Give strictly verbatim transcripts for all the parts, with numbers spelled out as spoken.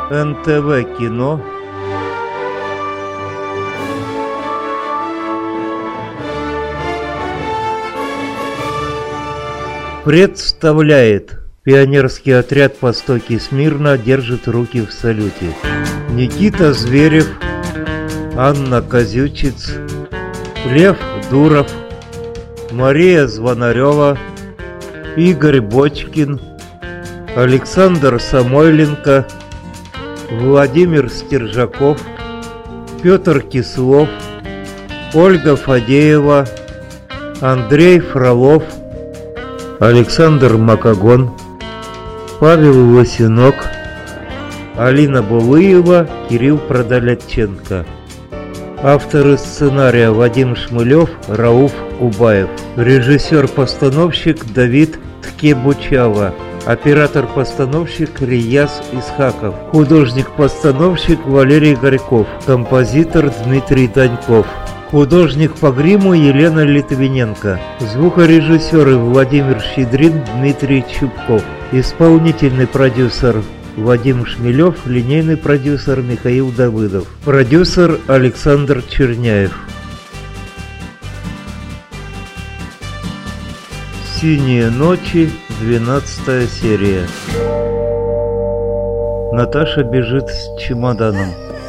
эн тэ вэ кино представляет: пионерский отряд «Востоки смирно» держит руки в салюте. Никита Зверев, Анна Козючиц, Лев Дуров, Мария Звонарева, Игорь Бочкин, Александр Самойленко, Владимир Стержаков, Петр Кислов, Ольга Фадеева, Андрей Фролов, Александр Макогон, Павел Лосинок, Алина Булыева, Кирилл Продолятченко. Авторы сценария: Вадим Шмылев, Рауф Кубаев. Режиссер-постановщик Давид Ткебучава. Оператор-постановщик Рияз Исхаков. Художник-постановщик Валерий Горьков. Композитор Дмитрий Даньков. Художник по гриму Елена Литвиненко. Звукорежиссеры: Владимир Щедрин, Дмитрий Чубков. Исполнительный продюсер Вадим Шмелев, линейный продюсер Михаил Давыдов. Продюсер Александр Черняев. «Синие ночи», двенадцатая серия. Наташа бежит с чемоданом.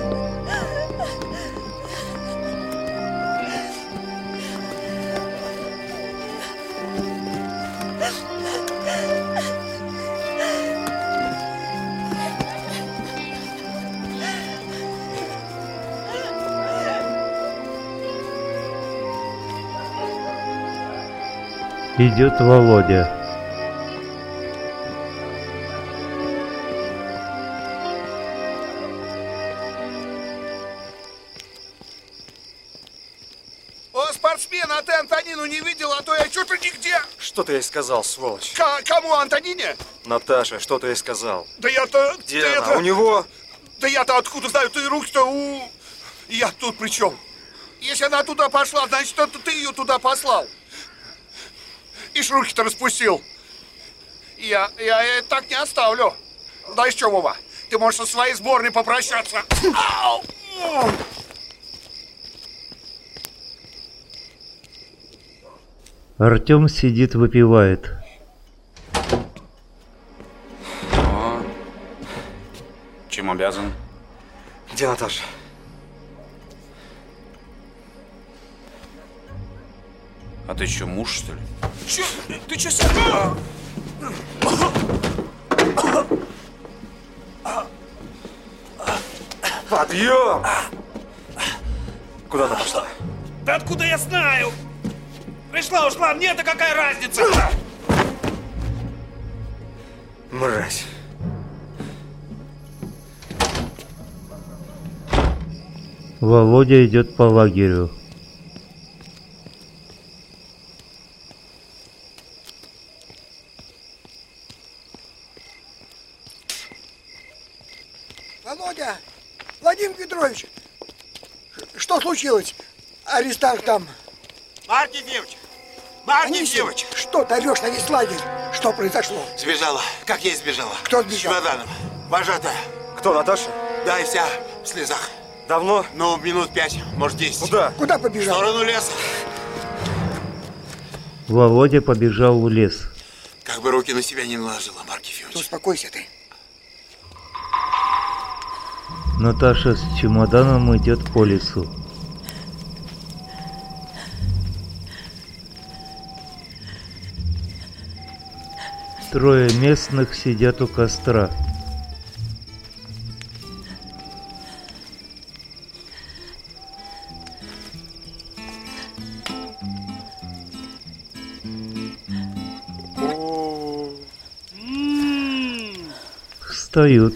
Идет Володя. О, спортсмен, а ты Антонину не видел, а то я что-то нигде. Что ты ей сказал, сволочь? К кому, Антонине? Наташа, что ты ей сказал? Да я-то... Где да она? Я-то... У него? Да я-то откуда знаю, ты руки-то у... Я тут при чем? Если она туда пошла, значит, это ты ее туда послал. Ишь, руки-то распустил. Я, я, я так не оставлю. Да еще, Вова, ты можешь со своей сборной попрощаться. Ау! Артем сидит, выпивает. О, чем обязан? Где Наташа? А ты что, муж, что ли? Че? Ты че сам? Подъем! Куда она пошла? Да откуда я знаю? Пришла, ушла, мне-то какая разница? Мразь. Володя идет по лагерю. Володя! Владимир Петрович! Что случилось? Арестант там. Марк Ефимович! Марк Ефимович! Что ты орешь на весь лагерь? Что произошло? Сбежала. Как ей сбежала? Кто сбежал? С чемоданом. Вожатая. Кто, Наташа? Да, и вся в слезах. Давно? Ну, минут пять, может, десять. Куда? Куда В побежал? сторону леса. Володя побежал в лес. Как бы руки на себя не наложила, Марк Ефимович. Ну, успокойся ты. Наташа с чемоданом идет по лесу. Трое местных сидят у костра. Встают.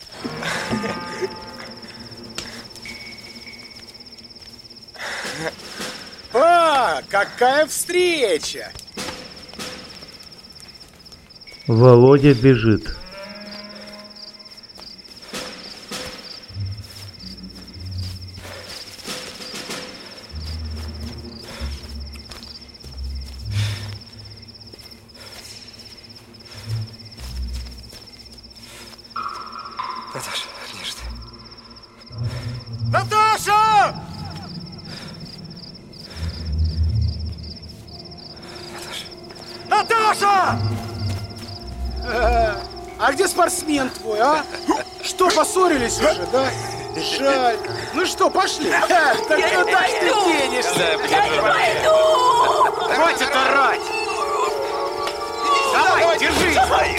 А, какая встреча! Володя бежит. Наташа, нет. Наташа! А где спортсмен твой, а? Что, поссорились уже, да? Жаль. Ну что, пошли? А, так куда ж ты денешься? Я не пойду! Хватит орать! Давай, держись!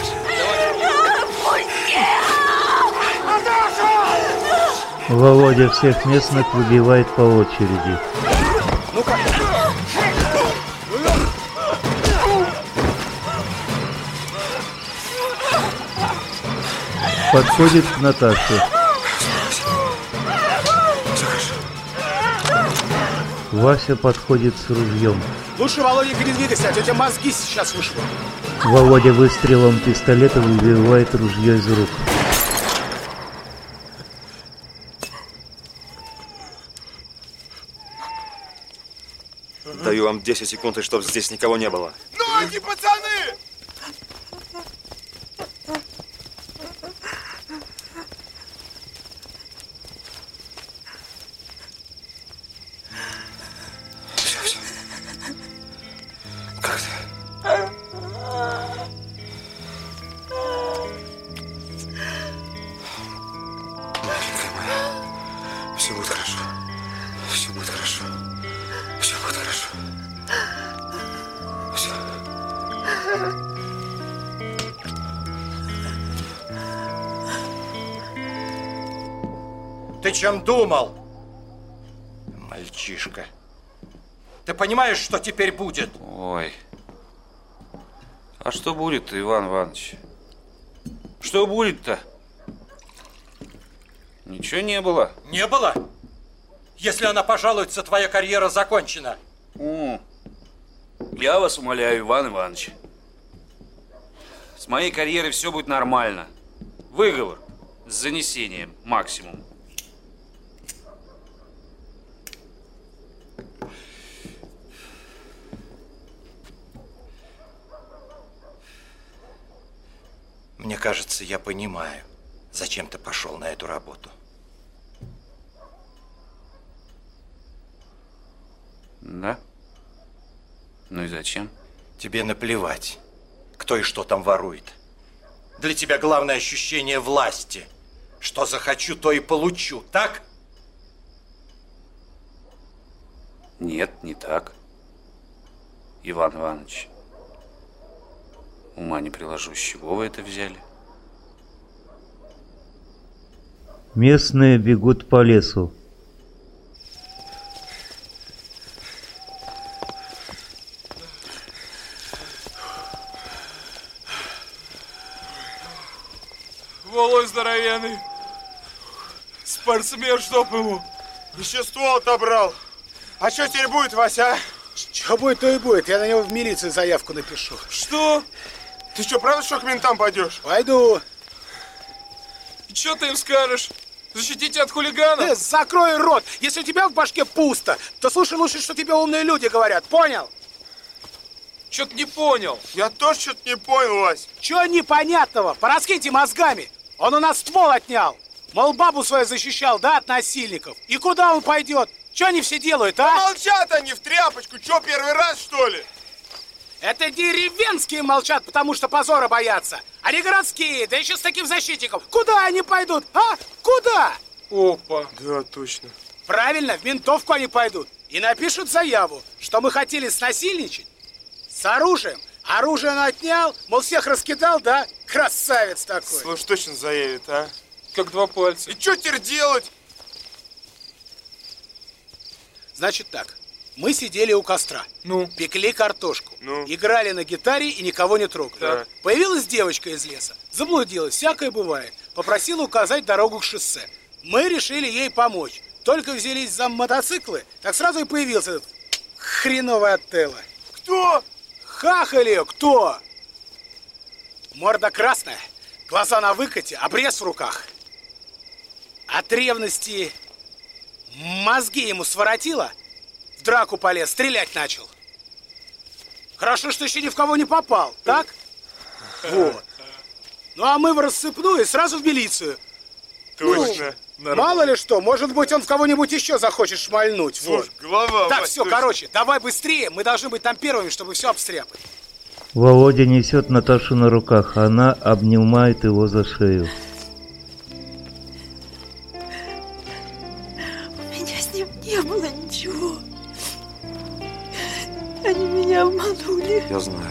Володя всех местных выбивает по очереди. Ну-ка! Подходит к Наташе. Вася подходит с ружьем. Лучше, Володенька, не двигайся, а тетя мозги сейчас вышло. Володя выстрелом пистолета выбивает ружье из рук. Даю вам десять секунд, и чтоб здесь никого не было. Ноги, пацаны! Все, все. Как ты? Маленькая моя. Все будет хорошо. Все будет хорошо. Все будет хорошо. Все. Ты чем думал, мальчишка? Ты понимаешь, что теперь будет? Ой. А что будет-то, Иван Иванович? Что будет-то? Ничего не было. Не было? Если она пожалуется, твоя карьера закончена. О, я вас умоляю, Иван Иванович. С моей карьерой все будет нормально. Выговор с занесением максимум. Мне кажется, я понимаю, зачем ты пошел на эту работу. Да? Ну и зачем? Тебе наплевать, кто и что там ворует. Для тебя главное ощущение власти. Что захочу, то и получу, так? Нет, не так. Иван Иванович. Ума не приложу, с чего вы это взяли? Местные бегут по лесу. Володь здоровенный. Спортсмен, чтоб ему. Еще ствол отобрал. А что теперь будет, Вася? Что будет, то и будет. Я на него в милицию заявку напишу. Что? Ты что, правда, что к ментам пойдешь? Пойду. И что ты им скажешь? Защитите от хулигана? Ты закрой рот. Если у тебя в башке пусто, то слушай лучше, что тебе умные люди говорят. Понял? Что-то не понял. Я тоже что-то не понял, Вась. Чего непонятного? Пораскиньте мозгами. Он у нас ствол отнял. Мол, бабу свою защищал, да, от насильников. И куда он пойдет? Что они все делают, а? Молчат они в тряпочку. Что, первый раз, что ли? Это деревенские молчат, потому что позора боятся. А не городские, да еще с таким защитником. Куда они пойдут, а? Куда? Опа. Да, точно. Правильно, в ментовку они пойдут. И напишут заяву, что мы хотели снасильничать с оружием. Оружие он отнял, мол, всех раскидал, да? Красавец такой. Слушай, точно заявит, а? Как два пальца. И что теперь делать? Значит так, мы сидели у костра, Ну? пекли картошку, Ну? играли на гитаре и никого не трогали. Так. Появилась девочка из леса, заблудилась, всякое бывает, попросила указать дорогу к шоссе. Мы решили ей помочь. Только взялись за мотоциклы, так сразу и появился этот хреновый Отелло. Кто? Хахали, кто? Морда красная, глаза на выкате, обрез в руках. От ревности мозги ему своротило, в драку полез, стрелять начал. Хорошо, что еще ни в кого не попал, так? Вот. Ну а мы в рассыпную сразу в милицию. Точно. Ну, мало ли что, может быть, он в кого-нибудь еще захочет шмальнуть. Слушай, Вот. голова. Так, Вась, все, точно. короче, давай быстрее, мы должны быть там первыми, чтобы все обстряпать. Володя несет Наташу на руках, она обнимает его за шею. У меня с ним не было ничего. Они меня обманули. Я знаю.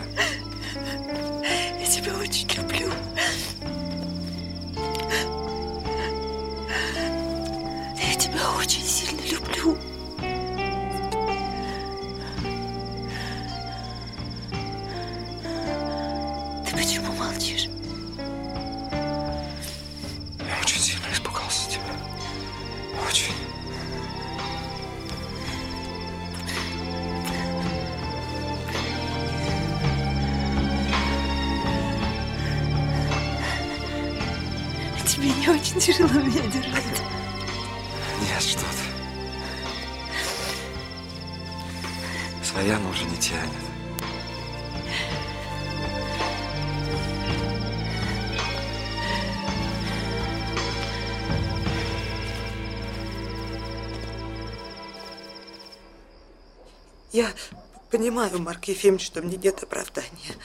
Я тебя очень люблю. Я тебя очень сильно люблю. Ты почему молчишь? Я очень сильно испугался тебя. Очень. Тебе не очень тяжело меня держать. Нет, что ты. Саяна уже не тянет. Я понимаю, Марк Ефимович, что мне нет оправдания.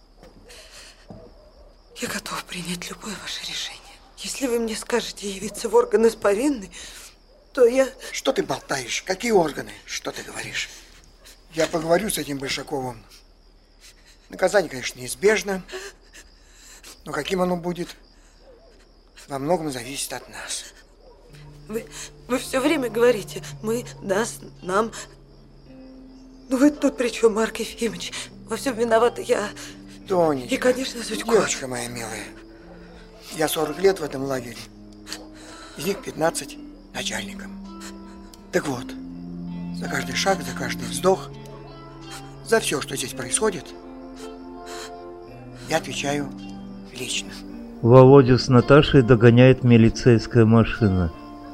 Я готова принять любое ваше решение. Если вы мне скажете явиться в органы с повинной, то я... Что ты болтаешь? Какие органы? Что ты говоришь? Я поговорю с этим Большаковым. Наказание, конечно, неизбежно. Но каким оно будет, во многом зависит от нас. Вы, вы все время говорите мы, нас, нам. Ну вы тут при чем, Марк Ефимович? Во всем виновата я. Тонечка. И, конечно, Зудько. Девочка моя милая. Я сорок лет в этом лагере. Из них пятнадцать начальником. Так вот, за каждый шаг, за каждый вздох, за все, что здесь происходит, я отвечаю лично. Володю с Наташей догоняет милицейская машина.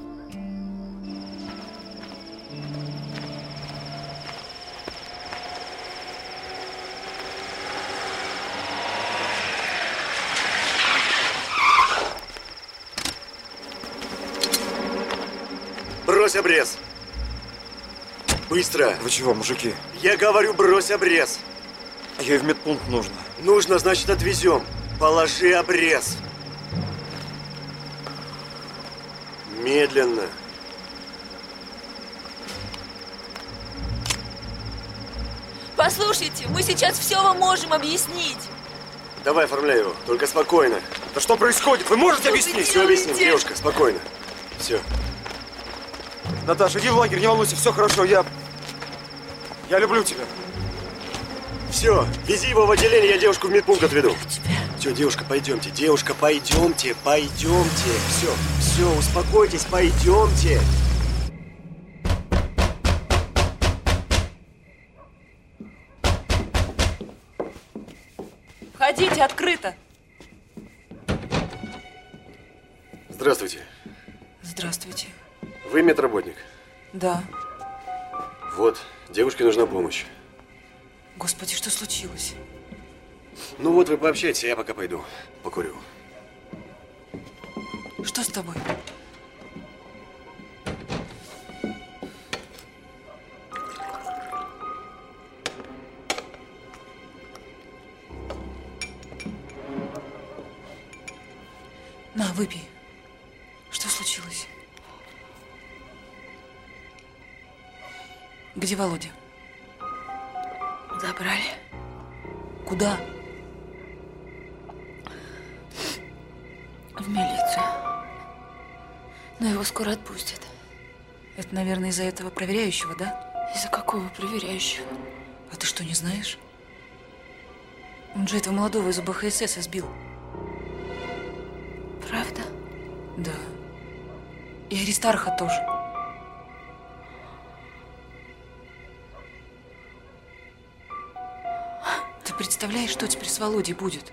Брось обрез! Быстро! Вы чего, мужики? Я говорю, брось обрез! Ей в медпункт нужно. Нужно, значит, отвезем. Положи обрез. Медленно. Послушайте, мы сейчас все вам можем объяснить. Давай, оформляй его. Только спокойно. Да что происходит? Вы можете Что вы объяснить? Все объясним, делаете? девушка, спокойно. Все. Наташа, иди в лагерь, не волнуйся, все хорошо, я... Я люблю тебя. Все, вези его в отделение, я девушку в медпункт отведу. Все, девушка, пойдемте, девушка, пойдемте, пойдемте. Все, все, успокойтесь, пойдемте. Входите, открыто. Здравствуйте. Здравствуйте. Вы медработник? Да. Вот, девушке нужна помощь. Господи, что случилось? Ну вот, вы пообщайтесь, а я пока пойду покурю. Что с тобой? На, выпей. Что случилось? Где Володя? Забрали. Куда? В милицию. Но его скоро отпустят. Это, наверное, из-за этого проверяющего, да? Из-за какого проверяющего? А ты что, не знаешь? Он же этого молодого из УБХСС избил. Правда? Да. И Аристарха тоже. Ты представляешь, что теперь с Володей будет?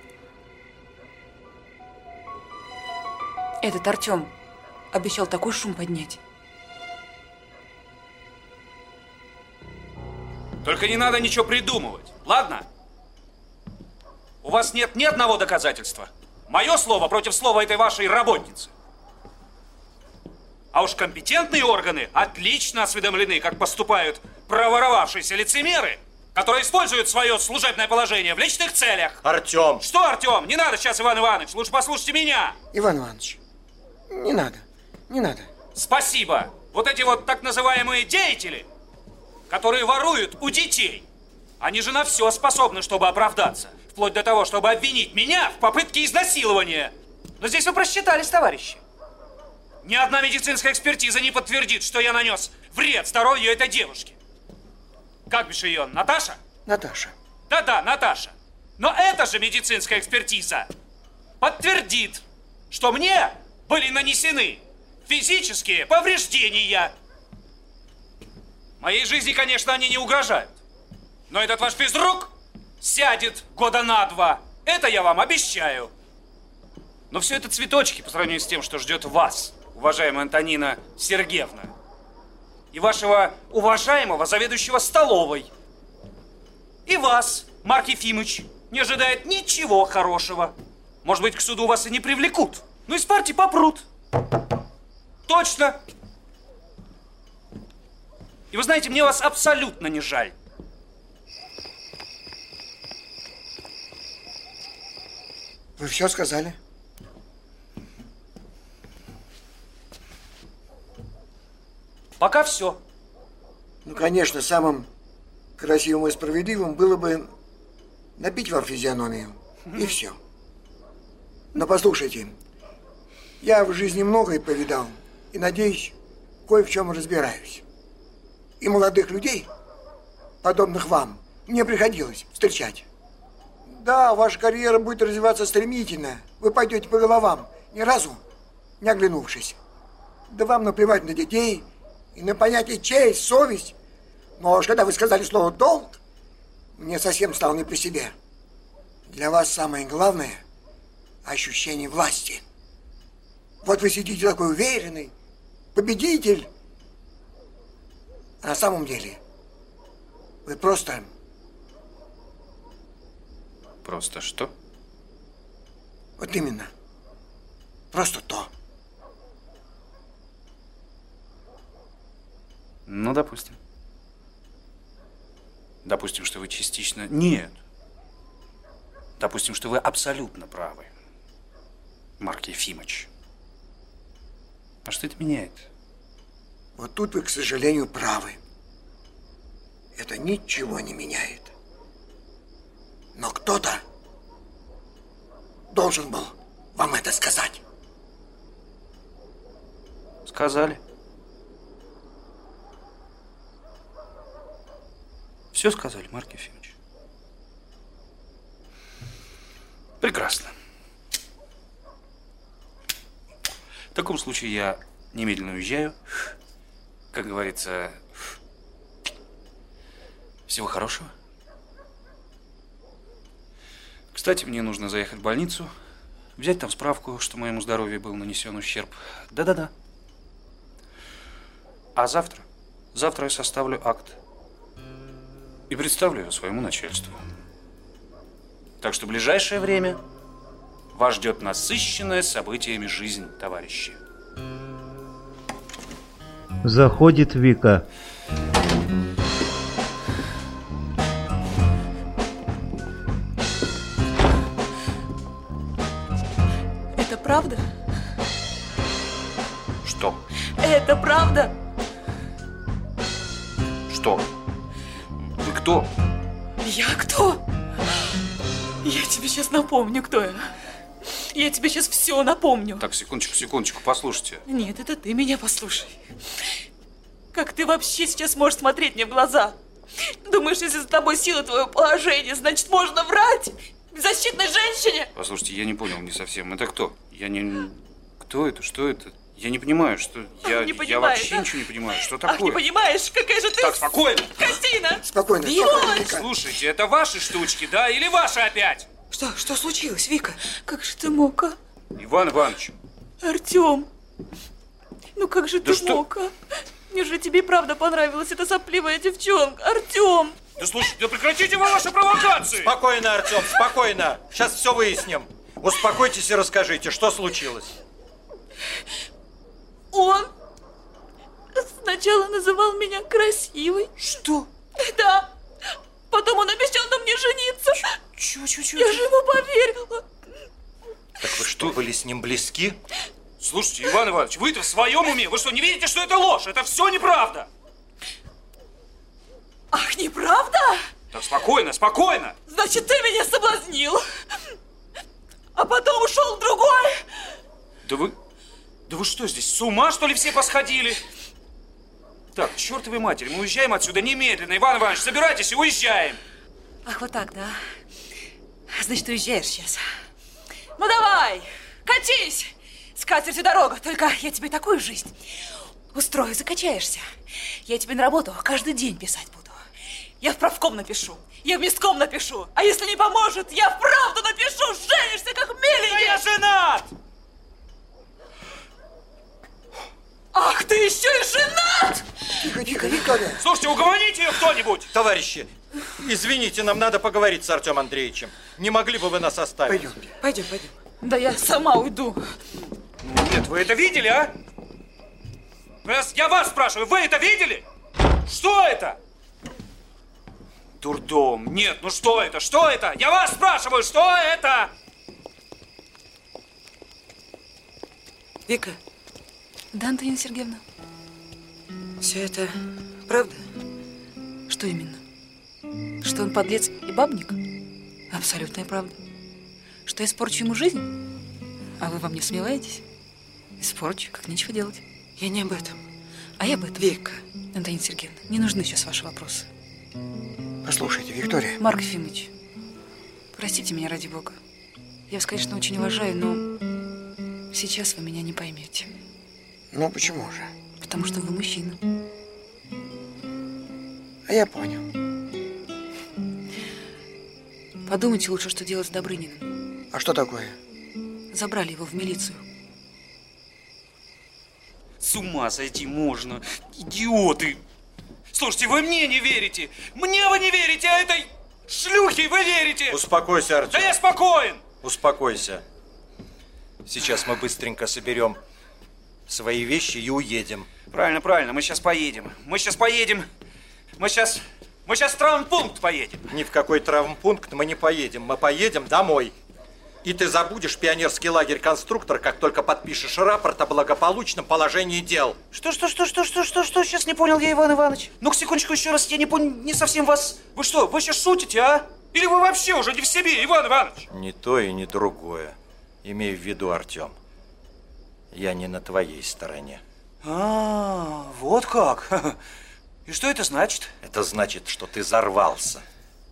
Этот Артем обещал такой шум поднять. Только не надо ничего придумывать, ладно? У вас нет ни одного доказательства. Мое слово против слова этой вашей работницы. А уж компетентные органы отлично осведомлены, как поступают проворовавшиеся лицемеры. которые используют свое служебное положение в личных целях. Артем! Что, Артем? Не надо сейчас, Иван Иванович. Лучше послушайте меня. Иван Иванович, не надо, не надо. Спасибо. Вот эти вот так называемые деятели, которые воруют у детей, они же на все способны, чтобы оправдаться. Вплоть до того, чтобы обвинить меня в попытке изнасилования. Но здесь вы просчитались, товарищи. Ни одна медицинская экспертиза не подтвердит, что я нанес вред здоровью этой девушки. Как бишь ее? Наташа? Наташа. Да-да, Наташа. Но эта же медицинская экспертиза подтвердит, что мне были нанесены физические повреждения. Моей жизни, конечно, они не угрожают. Но этот ваш физрук сядет года на два. Это я вам обещаю. Но все это цветочки по сравнению с тем, что ждет вас, уважаемая Антонина Сергеевна. И вашего уважаемого заведующего столовой. И вас, Марк Ефимович, не ожидает ничего хорошего. Может быть, к суду вас и не привлекут, но из партии попрут. Точно. И вы знаете, мне вас абсолютно не жаль. Вы все сказали? Пока все. Ну, конечно, самым красивым и справедливым было бы набить вам физиономию. И все. Но послушайте, я в жизни многое повидал. И, надеюсь, кое в чем разбираюсь. И молодых людей, подобных вам, мне приходилось встречать. Да, ваша карьера будет развиваться стремительно. Вы пойдете по головам, ни разу не оглянувшись. Да вам наплевать на детей и на понятие честь, совесть. Но уж когда вы сказали слово «долг», мне совсем стало не по себе. Для вас самое главное – ощущение власти. Вот вы сидите такой уверенный, победитель. А на самом деле вы просто... Просто что? Вот именно. Просто то. Ну, допустим. Допустим, что вы частично... Нет. Допустим, что вы абсолютно правы, Марк Ефимович. А что это меняет? Вот тут вы, к сожалению, правы. Это ничего не меняет. Но кто-то должен был вам это сказать. Сказали. Все сказали, Марк Ефимович. Прекрасно. В таком случае я немедленно уезжаю. Как говорится, всего хорошего. Кстати, мне нужно заехать в больницу, взять там справку, что моему здоровью был нанесен ущерб. Да-да-да. А завтра, завтра я составлю акт и представлю его своему начальству. Так что в ближайшее время вас ждет насыщенная событиями жизнь, товарищи. Заходит Вика. Это правда? Что? Это правда? Что? Вы кто? Я кто? Я тебе сейчас напомню, кто я. Я тебе сейчас все напомню. Так, секундочку, секундочку, послушайте. Нет, это ты меня послушай. Как ты вообще сейчас можешь смотреть мне в глаза? Думаешь, если за тобой сила твоего положения, значит, можно врать беззащитной женщине? Послушайте, я не понял не совсем. Это кто? Я не... Кто это? Что это? Я не понимаю, что... Я, не я вообще ничего не понимаю. Что такое? Ах, не понимаешь? Какая же ты... Так, спокойно. Скотина! Спокойно, спокойно. Слушайте, это ваши штучки, да? Или ваши опять? Что? Что случилось, Вика? Как же ты мог, а? Иван Иванович. Артем, ну как же Да ты что? мог, а? Неужели тебе и правда понравилась эта сопливая девчонка? Артем! Да слушайте, да прекратите вы ваши провокации! Спокойно, Артем, спокойно. Сейчас все выясним. Успокойтесь и расскажите, что случилось. Он сначала называл меня красивой. Что? Да. Потом были с ним близки? Слушайте, Иван Иванович, вы-то в своем уме? Вы что, не видите, что это ложь? Это все неправда! Ах, неправда? Так, спокойно, спокойно! Значит, ты меня соблазнил, а потом ушел в другой? Да вы... Да вы что, здесь с ума, что ли, все посходили? Так, к чертовой матери, мы уезжаем отсюда немедленно. Иван Иванович, собирайтесь и уезжаем. Ах, вот так, да? Значит, уезжаешь сейчас. Ну, давай, катись! С катертью дорога, только я тебе такую жизнь устрою, закачаешься. Я тебе на работу каждый день писать буду. Я в правком напишу, я в местком напишу. А если не поможет, я вправду напишу. Женишься, как миленький. Я женат! Ах, ты еще и женат! Тихо, тихо, Виктория. Слушайте, угомоните ее кто-нибудь. Товарищи, извините, нам надо поговорить с Артемом Андреевичем. Не могли бы вы нас оставить? Пойдемте. Пойдем, пойдем. Да я сама уйду. Нет, вы это видели, а? Я вас спрашиваю, вы это видели? Что это? Дурдом. Нет, ну что это? Что это? Я вас спрашиваю, что это? Вика. Да, Антонина Сергеевна. Все это правда? Что именно? Что он подлец и бабник? Абсолютная правда. Что я испорчу ему жизнь? А вы во мне сомневаетесь? Испорчу, как нечего делать. Я не об этом. А я об этом. Вика. Антонина Сергеевна, не нужны сейчас ваши вопросы. Послушайте, Виктория. Марк Ефимович, простите меня ради бога. Я вас, конечно, очень уважаю, но сейчас вы меня не поймете. Ну, почему же? Потому что вы мужчина. А я понял. Подумайте лучше, что делать с Добрыниным. А что такое? Забрали его в милицию. С ума сойти можно. Идиоты. Слушайте, вы мне не верите. Мне вы не верите, а этой шлюхе вы верите. Успокойся, Артем. Да я спокоен. Успокойся. Сейчас мы быстренько соберем свои вещи и уедем. Правильно, правильно. Мы сейчас поедем. Мы сейчас поедем. Мы сейчас... Мы сейчас в травмпункт поедем. Ни в какой травмпункт мы не поедем. Мы поедем домой. И ты забудешь пионерский лагерь «Конструктор», как только подпишешь рапорт о благополучном положении дел. Что, что, что, что, что, что, что? Сейчас не понял я, Иван Иванович. Ну-ка, секундочку еще раз. Я не понял, не совсем вас... Вы что, вы сейчас шутите, а? Или вы вообще уже не в себе, Иван Иванович? Ни то и ни другое. Имей в виду, Артем. Я не на твоей стороне. А, вот как. И что это значит? Это значит, что ты взорвался.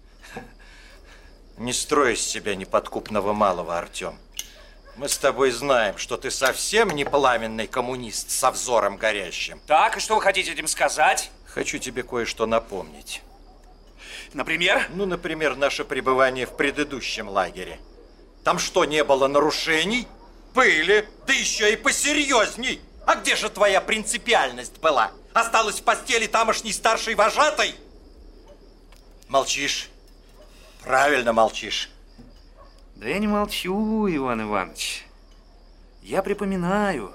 Не строй из себя неподкупного малого, Артем. Мы с тобой знаем, что ты совсем не пламенный коммунист со взором горящим. Так, и что вы хотите этим сказать? Хочу тебе кое-что напомнить. Например? Ну, например, наше пребывание в предыдущем лагере. Там что, не было нарушений? Были, да еще и посерьезней. А где же твоя принципиальность была? Осталась в постели тамошней старшей вожатой? Молчишь? Правильно молчишь. Да я не молчу, Иван Иванович. Я припоминаю.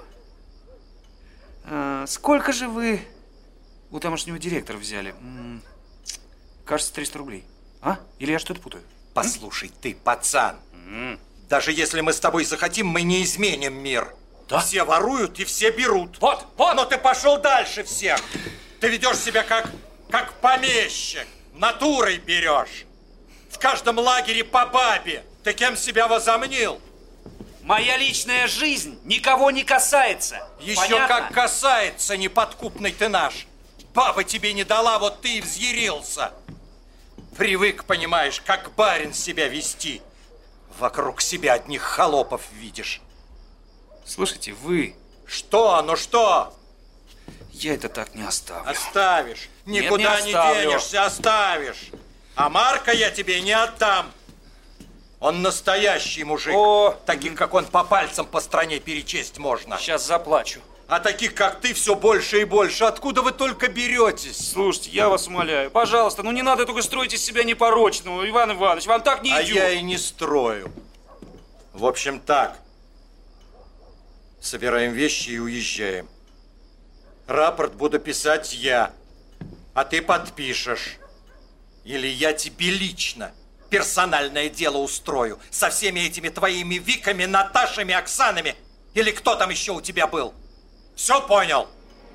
А, сколько же вы у тамошнего директора взяли? М-м, кажется, триста рублей. А? Или я что-то путаю? Послушай, ты, пацан. М-м. Даже если мы с тобой захотим, мы не изменим мир. Да? Все воруют и все берут. Вот, вот. Но ты пошел дальше всех. Ты ведешь себя как, как помещик. Натурой берешь. В каждом лагере по бабе. Ты кем себя возомнил? Моя личная жизнь никого не касается. Еще Понятно? как касается, неподкупный ты наш. Баба тебе не дала, вот ты и взъярился. Привык, понимаешь, как барин себя вести. Вокруг себя одних холопов видишь. Слушайте, вы... Что? Ну что? Я это так не оставлю. Оставишь. Нет, Никуда не не, оставлю. денешься, оставишь. А Марка я тебе не отдам. Он настоящий мужик. О! Таких, как он, по пальцам по стране перечесть можно. Сейчас заплачу. А таких, как ты, все больше и больше. Откуда вы только беретесь? Слушайте, я вас умоляю, пожалуйста, ну не надо только строить из себя непорочного, Иван Иванович, вам так не А идет. я и не строю. В общем, так. Собираем вещи и уезжаем. Рапорт буду писать я, а ты подпишешь. Или я тебе лично персональное дело устрою со всеми этими твоими Виками, Наташами, Оксанами. Или кто там еще у тебя был? Все понял?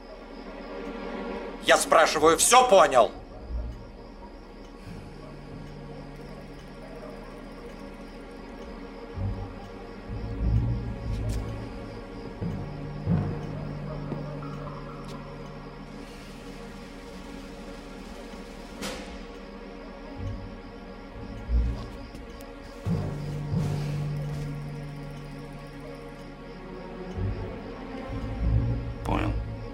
Я спрашиваю, все понял? Понял.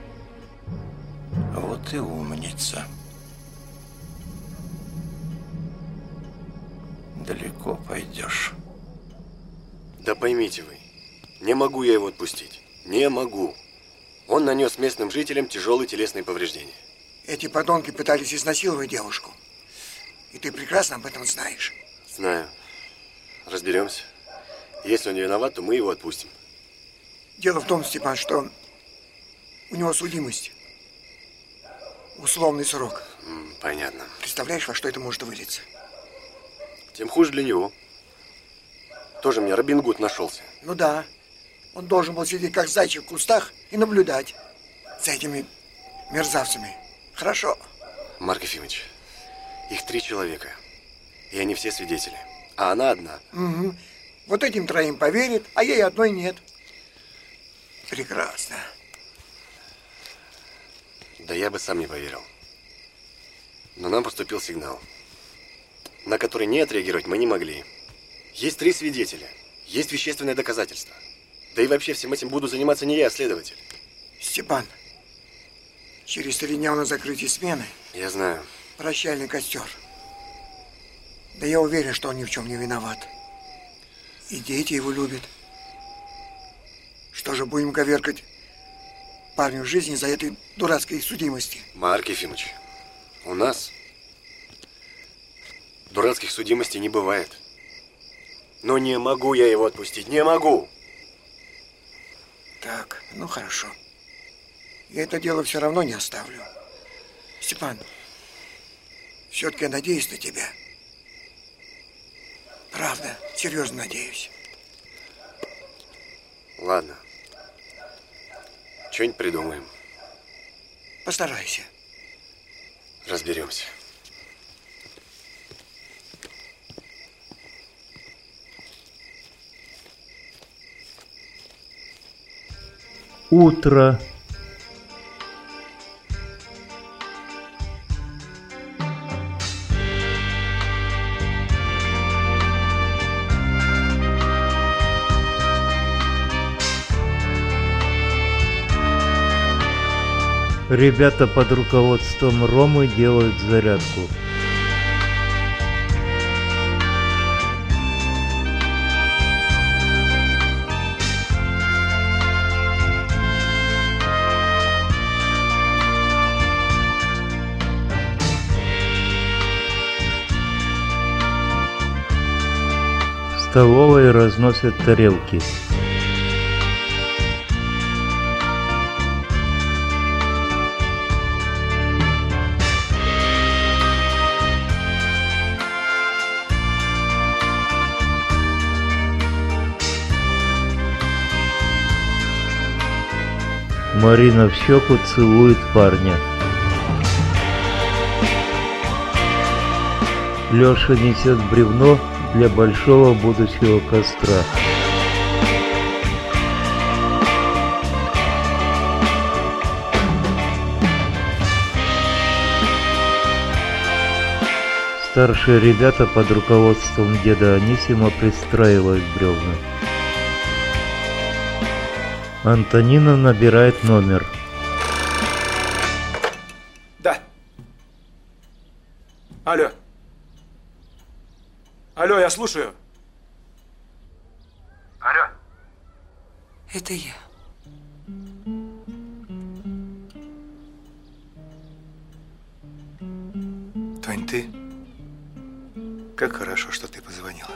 Вот и умница. Далеко пойдешь. Да поймите вы, не могу я его отпустить. Не могу. Он нанес местным жителям тяжелые телесные повреждения. Эти подонки пытались изнасиловать девушку. И ты прекрасно об этом знаешь. Знаю. Разберемся. Если он не виноват, то мы его отпустим. Дело в том, Степан, что у него судимость. Условный срок. М, понятно. Представляешь, во что это может вылиться? Тем хуже для него. Тоже мне Робин Гуд нашелся. Ну да. Он должен был сидеть как зайчик в кустах и наблюдать за этими мерзавцами. Хорошо. Марк Ефимович, их три человека. И они все свидетели. А она одна. Угу. Вот этим троим поверит, а ей одной нет. Прекрасно. Да я бы сам не поверил. Но нам поступил сигнал, на который не отреагировать мы не могли. Есть три свидетеля. Есть вещественное доказательство. Да и вообще всем этим буду заниматься не я, а следователь. Степан, через три дня у нас закрытие смены. Я знаю. Прощальный костер. Да я уверен, что он ни в чем не виноват. И дети его любят. Что же, будем коверкать парню жизнь из-за этой дурацкой судимости? Марк Ефимович, у нас дурацких судимостей не бывает. Но не могу я его отпустить, не могу. Так, ну хорошо. Я это дело все равно не оставлю. Степан, все-таки я надеюсь на тебя. Правда, серьезно надеюсь. Ладно. Что-нибудь придумаем. Постарайся. Разберемся. Утро. Ребята под руководством Ромы делают зарядку. В столовой разносят тарелки. Марина в щеку целует парня. Леша несет бревно для большого будущего костра. Старшие ребята под руководством деда Анисима пристраивают бревна. Антонина набирает номер. Да. Алло. Алло, я слушаю. Алло. Это я. Тонь, ты? Как хорошо, что ты позвонила.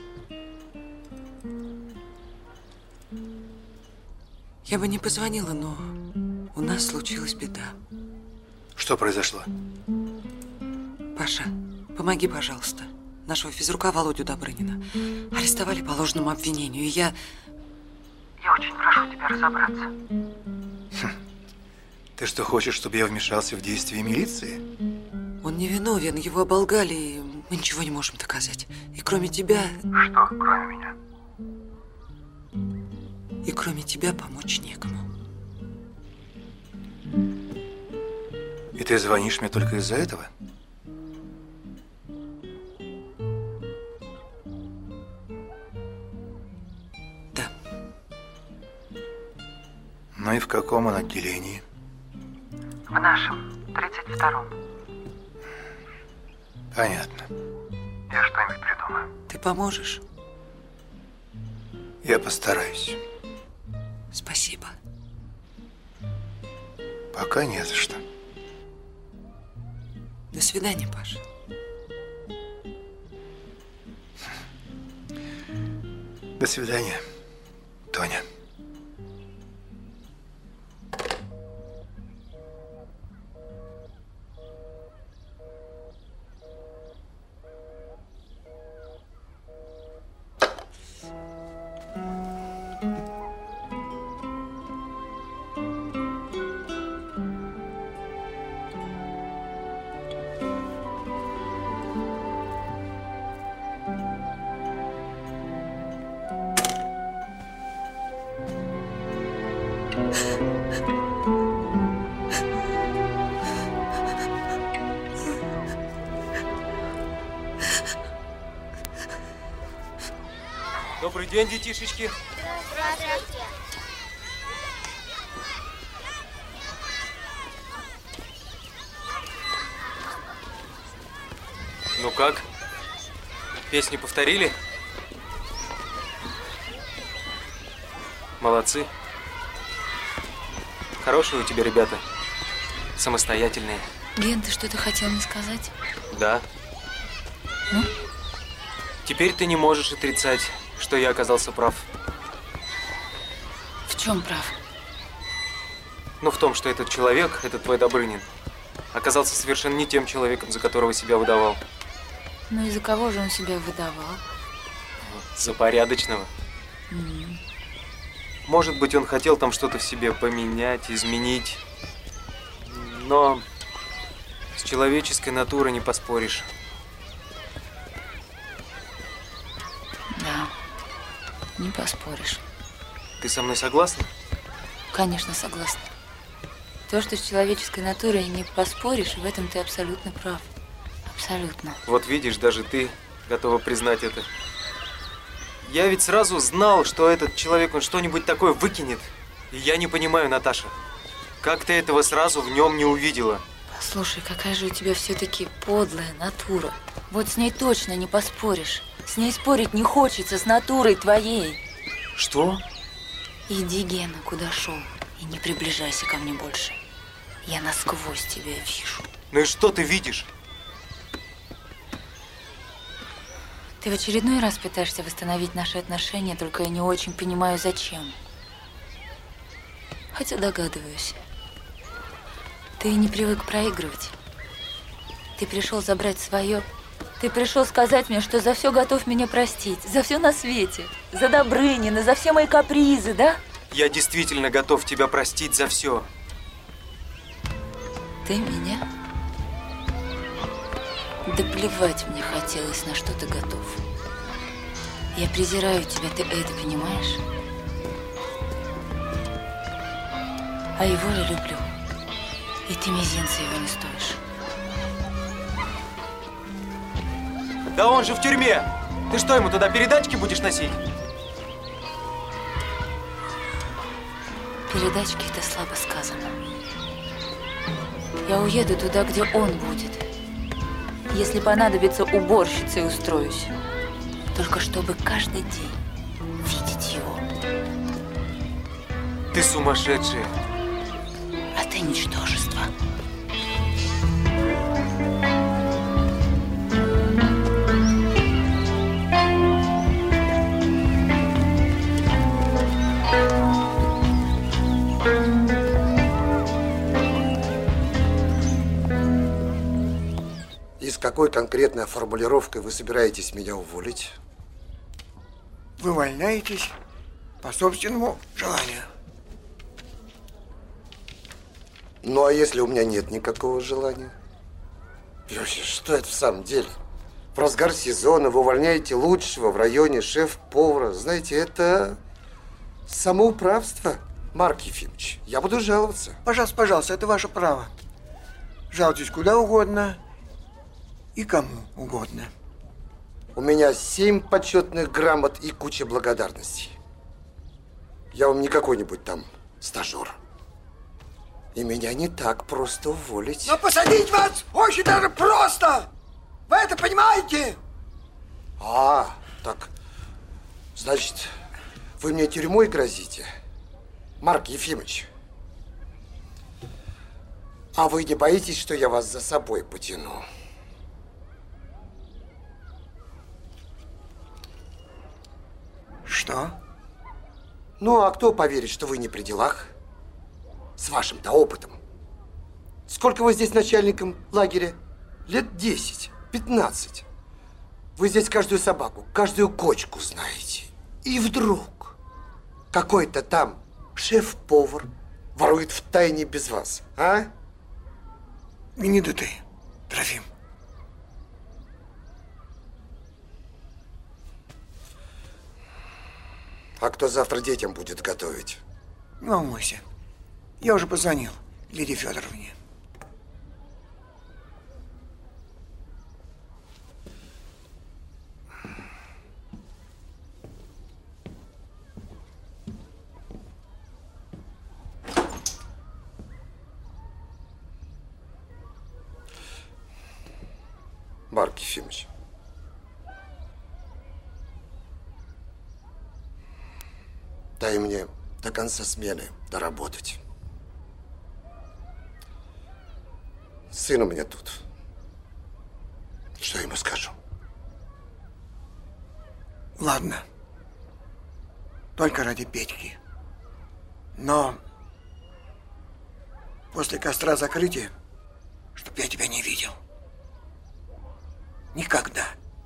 Я бы не позвонила, но у нас случилась беда. Что произошло? Паша, помоги, пожалуйста. нашего физрука Володю Добрынина арестовали по ложному обвинению, и я… Я очень прошу тебя разобраться. Хм. Ты что, хочешь, чтобы я вмешался в действия милиции? Он невиновен, его оболгали, и мы ничего не можем доказать. И кроме тебя… Что, кроме меня? И кроме тебя помочь некому. И ты звонишь мне только из-за этого? Да. Ну и в каком он отделении? В нашем, тридцать втором. Понятно. Я что-нибудь придумаю. Ты поможешь? Я постараюсь. Спасибо. Пока не за что. До свидания, Паша. До свидания, Тоня. Добрый день, детишечки. Здравствуйте. Ну как? Песни повторили? Молодцы. Хорошие у тебя ребята. Самостоятельные. Ген, ты что-то хотел мне сказать? Да. Ну? Теперь ты не можешь отрицать, что я оказался прав. В чем прав? Ну, в том, что этот человек, этот твой Добрынин, оказался совершенно не тем человеком, за которого себя выдавал. Ну и за кого же он себя выдавал? За порядочного. Mm. Может быть, он хотел там что-то в себе поменять, изменить. Но с человеческой натурой не поспоришь. Да, не поспоришь. Ты со мной согласна? Конечно, согласна. То, что с человеческой натурой не поспоришь, в этом ты абсолютно прав. Абсолютно. Вот видишь, даже ты готова признать это. Я ведь сразу знал, что этот человек, он что-нибудь такое выкинет. И я не понимаю, Наташа, как ты этого сразу в нем не увидела? Послушай, какая же у тебя все-таки подлая натура. Вот с ней точно не поспоришь. С ней спорить не хочется, с натурой твоей. Что? Иди, Гена, куда шел, и не приближайся ко мне больше. Я насквозь тебя вижу. Ну и что ты видишь? Ты в очередной раз пытаешься восстановить наши отношения, только я не очень понимаю, зачем. Хотя догадываюсь. Ты не привык проигрывать. Ты пришел забрать свое. Ты пришел сказать мне, что за все готов меня простить. За все на свете. За Добрынина, за все мои капризы, да? Я действительно готов тебя простить за все. Ты меня? Да плевать мне хотелось, на что ты готов. Я презираю тебя, ты это понимаешь? А его я люблю. И ты мизинца его не стоишь. Да он же в тюрьме! Ты что, ему туда передачки будешь носить? Передачки – это слабо сказано. Я уеду туда, где он будет. Если понадобится, уборщицей устроюсь. Только чтобы каждый день видеть его. Ты сумасшедшая. А ты ничтожество. какой конкретной формулировкой вы собираетесь меня уволить? Вы увольняетесь по собственному желанию. Ну, а если у меня нет никакого желания? Лёша, что это в самом деле? В разгар сезона вы увольняете лучшего в районе шеф-повара. Знаете, это самоуправство, Марк Ефимович. Я буду жаловаться. Пожалуйста, пожалуйста, это ваше право. Жалуйтесь куда угодно и кому угодно. У меня семь почетных грамот и куча благодарностей. Я вам не какой-нибудь там стажер. И меня не так просто уволить. Но посадить вас очень даже просто! Вы это понимаете? А, так, значит, вы мне тюрьмой грозите, Марк Ефимович? А вы не боитесь, что я вас за собой потяну? Что? Ну, а кто поверит, что вы не при делах? С вашим-то опытом. Сколько вы здесь начальником лагеря? Лет десять, пятнадцать. Вы здесь каждую собаку, каждую кочку знаете. И вдруг какой-то там шеф-повар ворует втайне без вас, а? Не да ты, Трофим. А кто завтра детям будет готовить? Не волнуйся. Я уже позвонил Лидии Федоровне. Марк Ефимович. Дай мне до конца смены доработать. Сын у меня тут. Что я ему скажу? Ладно. Только ради Петьки. Но после костра закрытия, чтоб я тебя не видел. Никогда.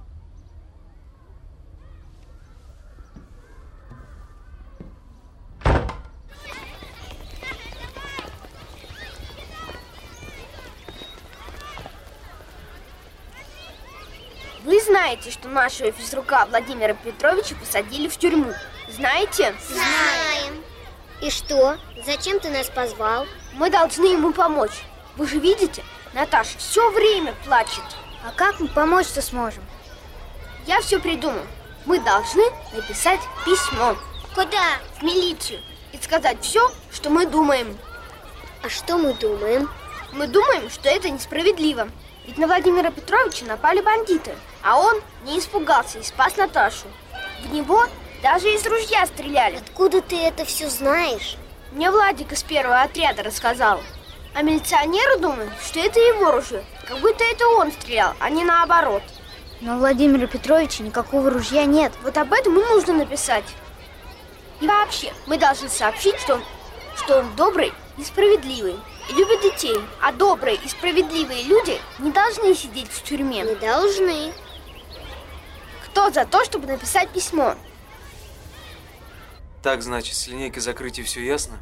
Вы знаете, что нашего физрука Владимира Петровича посадили в тюрьму? Знаете? Знаем. И что? Зачем ты нас позвал? Мы должны ему помочь. Вы же видите, Наташа все время плачет. А как мы помочь-то сможем? Я все придумал. Мы должны написать письмо. Куда? В милицию. И сказать все, что мы думаем. А что мы думаем? Мы думаем, что это несправедливо. Ведь на Владимира Петровича напали бандиты, а он не испугался и спас Наташу. В него даже из ружья стреляли. Откуда ты это все знаешь? Мне Владик из первого отряда рассказал. А милиционеры думают, что это его ружье. Как будто это он стрелял, а не наоборот. Но у Владимира Петровича никакого ружья нет. Вот об этом и нужно написать. И вообще, мы должны сообщить, что он, что он добрый и справедливый. И любит детей. А добрые и справедливые люди не должны сидеть в тюрьме. Не должны. Кто за то, чтобы написать письмо? Так, значит, с линейкой закрытия все ясно?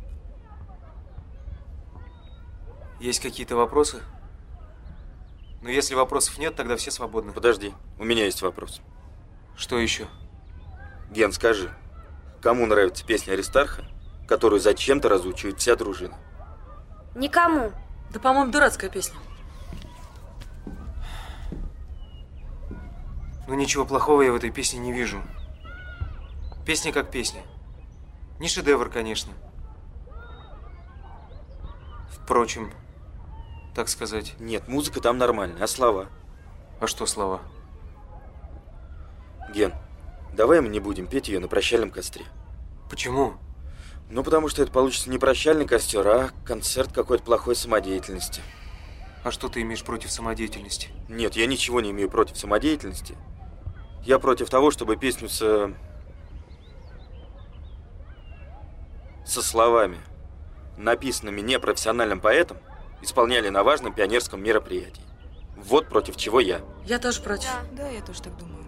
Есть какие-то вопросы? Ну, если вопросов нет, тогда все свободны. Подожди, у меня есть вопрос. Что еще? Ген, скажи, кому нравится песня Аристарха, которую зачем-то разучивает вся дружина? Никому. Да, по-моему, дурацкая песня. Ну, ничего плохого я в этой песне не вижу. Песня как песня. Не шедевр, конечно. Впрочем, так сказать. Нет, музыка там нормальная, а слова? А что слова? Ген, давай мы не будем петь ее на прощальном костре. Почему? Ну, потому что это получится не прощальный костер, а концерт какой-то плохой самодеятельности. А что ты имеешь против самодеятельности? Нет, я ничего не имею против самодеятельности. Я против того, чтобы песню со... со словами, написанными непрофессиональным поэтом, исполняли на важном пионерском мероприятии. Вот против чего я. Я тоже против. Да, я тоже так думаю.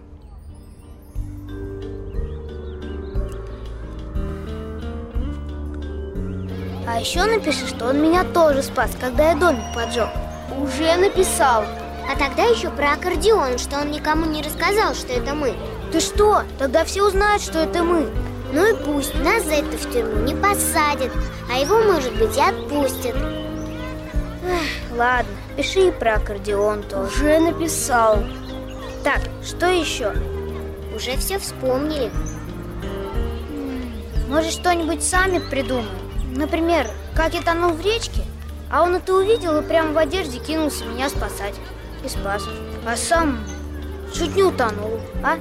А еще напиши, что он меня тоже спас, когда я домик поджег. Уже написал. А тогда еще про аккордеон, что он никому не рассказал, что это мы. Ты что? Тогда все узнают, что это мы. Ну и пусть, нас за это в тюрьму не посадят, а его, может быть, и отпустят. Эх, ладно, пиши и про аккордеон тоже. Уже написал. Так, что еще? Уже все вспомнили. Может, что-нибудь сами придумаем? Например, как я тонул в речке, а он это увидел и прямо в одежде кинулся меня спасать. И спас. А сам чуть не утонул, а?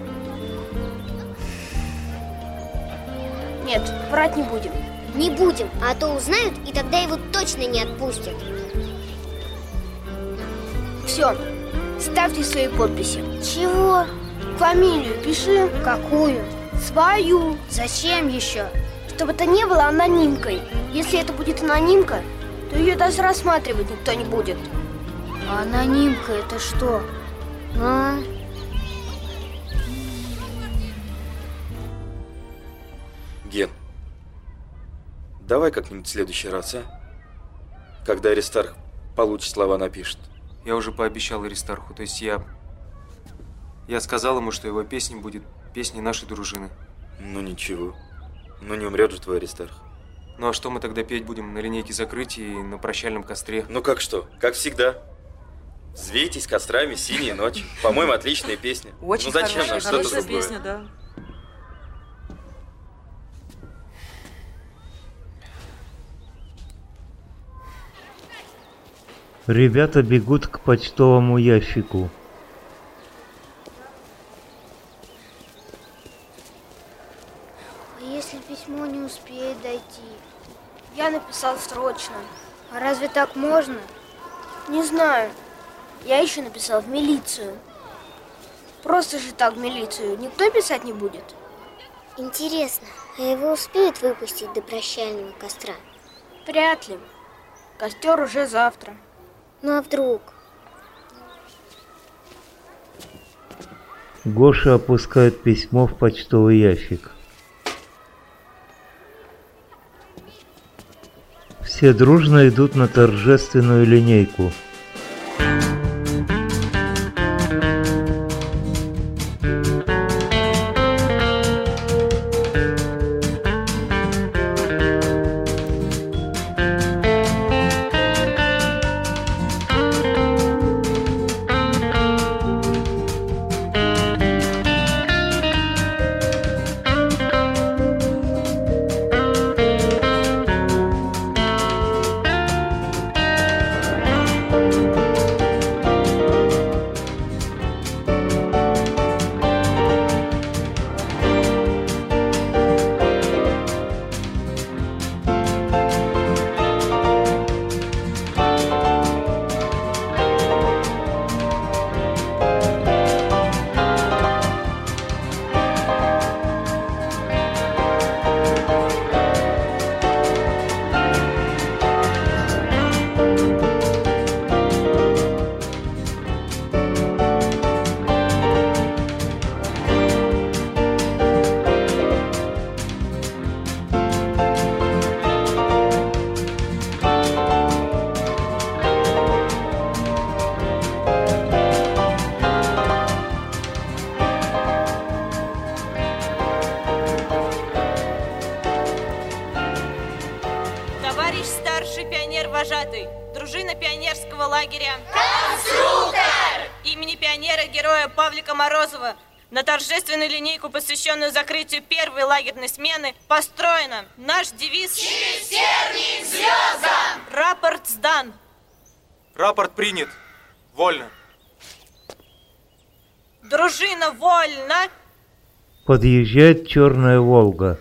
Нет, врать не будем. Не будем, а то узнают, и тогда его точно не отпустят. Все, ставьте свои подписи. Чего? Фамилию пиши. Какую? Свою. Зачем еще? Чтобы это не было анонимкой. Если это будет анонимка, то ее даже рассматривать никто не будет. А анонимка это что? А? Ген, давай как-нибудь в следующий раз, а? Когда Аристарх получше слова напишет. Я уже пообещал Аристарху, то есть я... Я сказал ему, что его песня будет песней нашей дружины. Ну ничего. Ну не умрет же твой Аристарх. Ну а что мы тогда петь будем на линейке закрытия и на прощальном костре? Ну как что? Как всегда. Взвейтесь кострами, синие ночи. По-моему, отличная песня. Очень ну зачем хорошая, нам что-то хорошая другое? песня, да. Ребята бегут к почтовому ящику. А если письмо не успеет дойти? Я написал срочно. А разве так можно? Не знаю. Я еще написал в милицию. Просто же так в милицию никто писать не будет. Интересно, а его успеют выпустить до прощального костра? Вряд ли. Костер уже завтра. Ну а вдруг? Гоша опускает письмо в почтовый ящик. Все дружно идут на торжественную линейку. пионер-вожатый, дружина пионерского лагеря «Конструктор» имени пионера-героя Павлика Морозова на торжественную линейку, посвященную закрытию первой лагерной смены, построена. Наш девиз «Через тернии к звездам». Рапорт сдан. Рапорт принят. Вольно. Дружина вольна. Подъезжает черная Волга.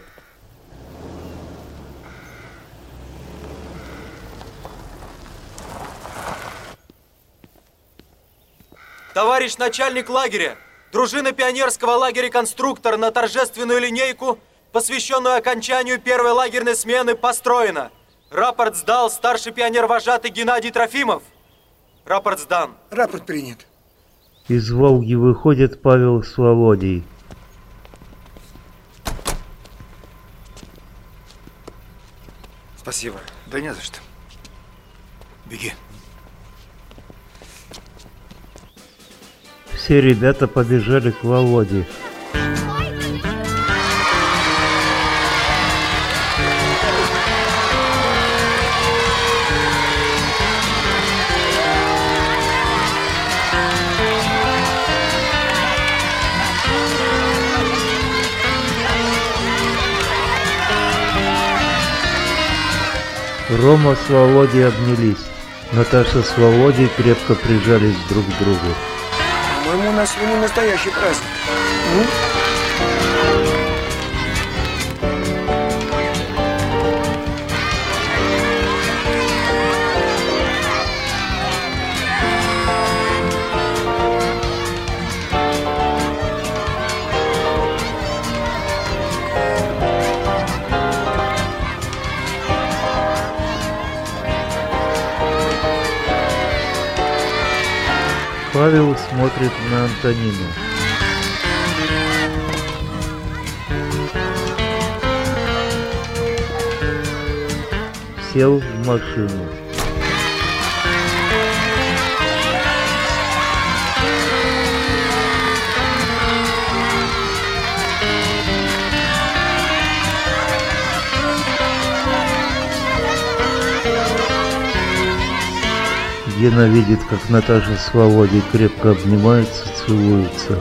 Товарищ начальник лагеря, дружина пионерского лагеря «Конструктор» на торжественную линейку, посвященную окончанию первой лагерной смены, построена. Рапорт сдал старший пионер-вожатый Геннадий Трофимов. Рапорт сдан. Рапорт принят. Из Волги выходят Павел с Володей. Спасибо. Да не за что. Беги. Все ребята побежали к Володе. Рома с Володей обнялись. Наташа с Володей крепко прижались друг к другу. По-моему, у нас сегодня настоящий праздник. М? Павел смотрит на Антонину. Сел в машину. Гена видит, как Наташа с Володей крепко обнимаются, целуются.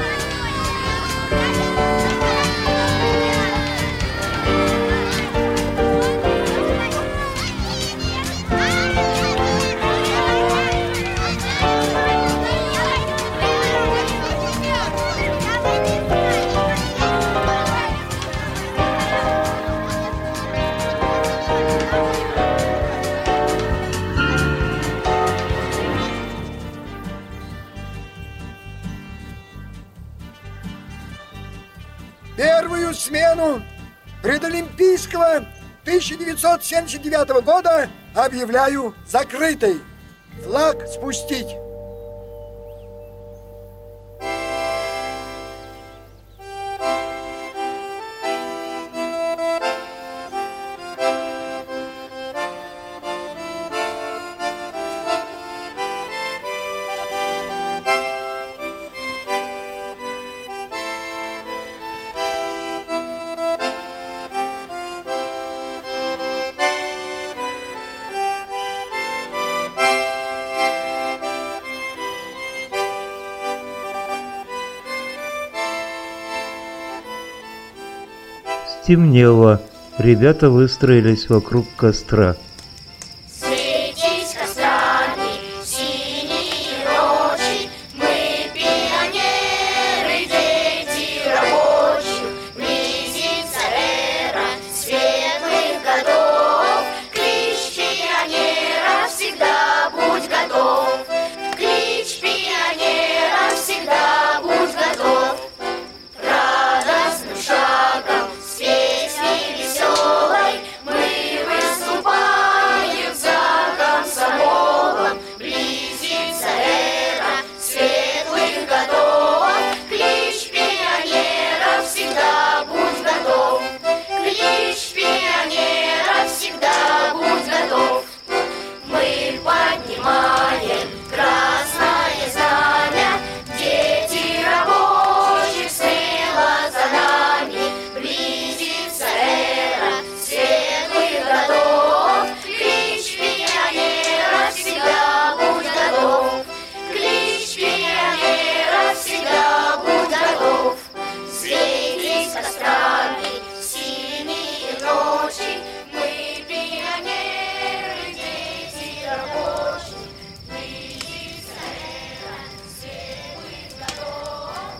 Первую смену предолимпийского тысяча девятьсот семьдесят девятого года объявляю закрытой. Флаг спустить. Стемнело. Ребята выстроились вокруг костра. Светись кострами, синие ночи, мы пионеры, дети рабочих, близится эра светлых годов. Клич пионера всегда будь готов, клич пионера всегда будь готов. Радостным шагом с песней веселой мы выступаем за комсомолом. Близится эра светлых годов. Клич пионера всегда будь готов, клич пионера всегда будь готов. Мы поднимаем красное знамя, дети рабочих смело за нами. Близится эра светлых годов. Клич пионера всегда будь готов, клич пионера всегда будь готов. Светись кострами синие ночи, мы пионеры, дети рабочих. Близится эра светлых годов.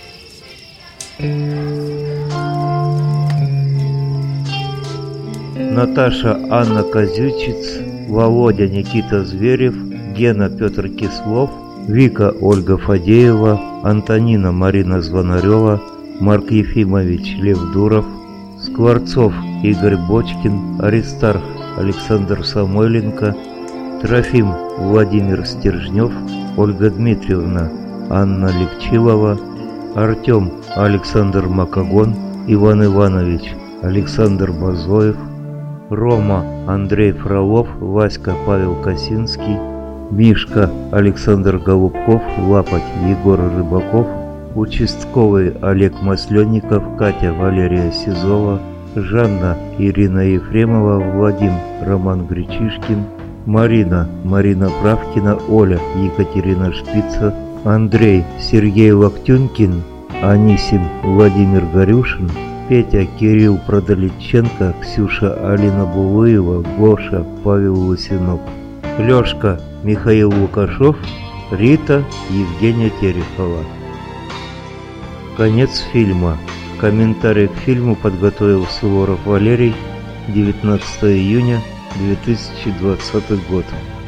Наташа Анна Козючиц, Володя Никита Зверев, Гена Петр Кислов, Вика Ольга Фадеева, Антонина Марина Звонарева, Марк Ефимович Лев Дуров, Скворцов Игорь Бочкин, Аристарх Александр Самойленко, Трофим Владимир Стержнев, Ольга Дмитриевна Анна Легчилова, Артем Александр Макогон, Иван Иванович Александр Базоев, Рома Андрей Фролов, Васька Павел Косинский, Мишка Александр Голубков, Лапоть Егор Рыбаков, участковый Олег Масленников, Катя Валерия Сизова, Жанна Ирина Ефремова, Владим Роман Гречишкин, Марина Марина Правкина, Оля Екатерина Шпица, Андрей Сергей Локтюнькин, Анисим Владимир Горюшин, Петя Кирилл Продолетченко, Ксюша Алина Булыева, Гоша Павел Лысенок, Лёшка Михаил Лукашов, Рита Евгения Терехова. Конец фильма. Комментарий к фильму подготовил Суворов Валерий, девятнадцатого июня две тысячи двадцатый год.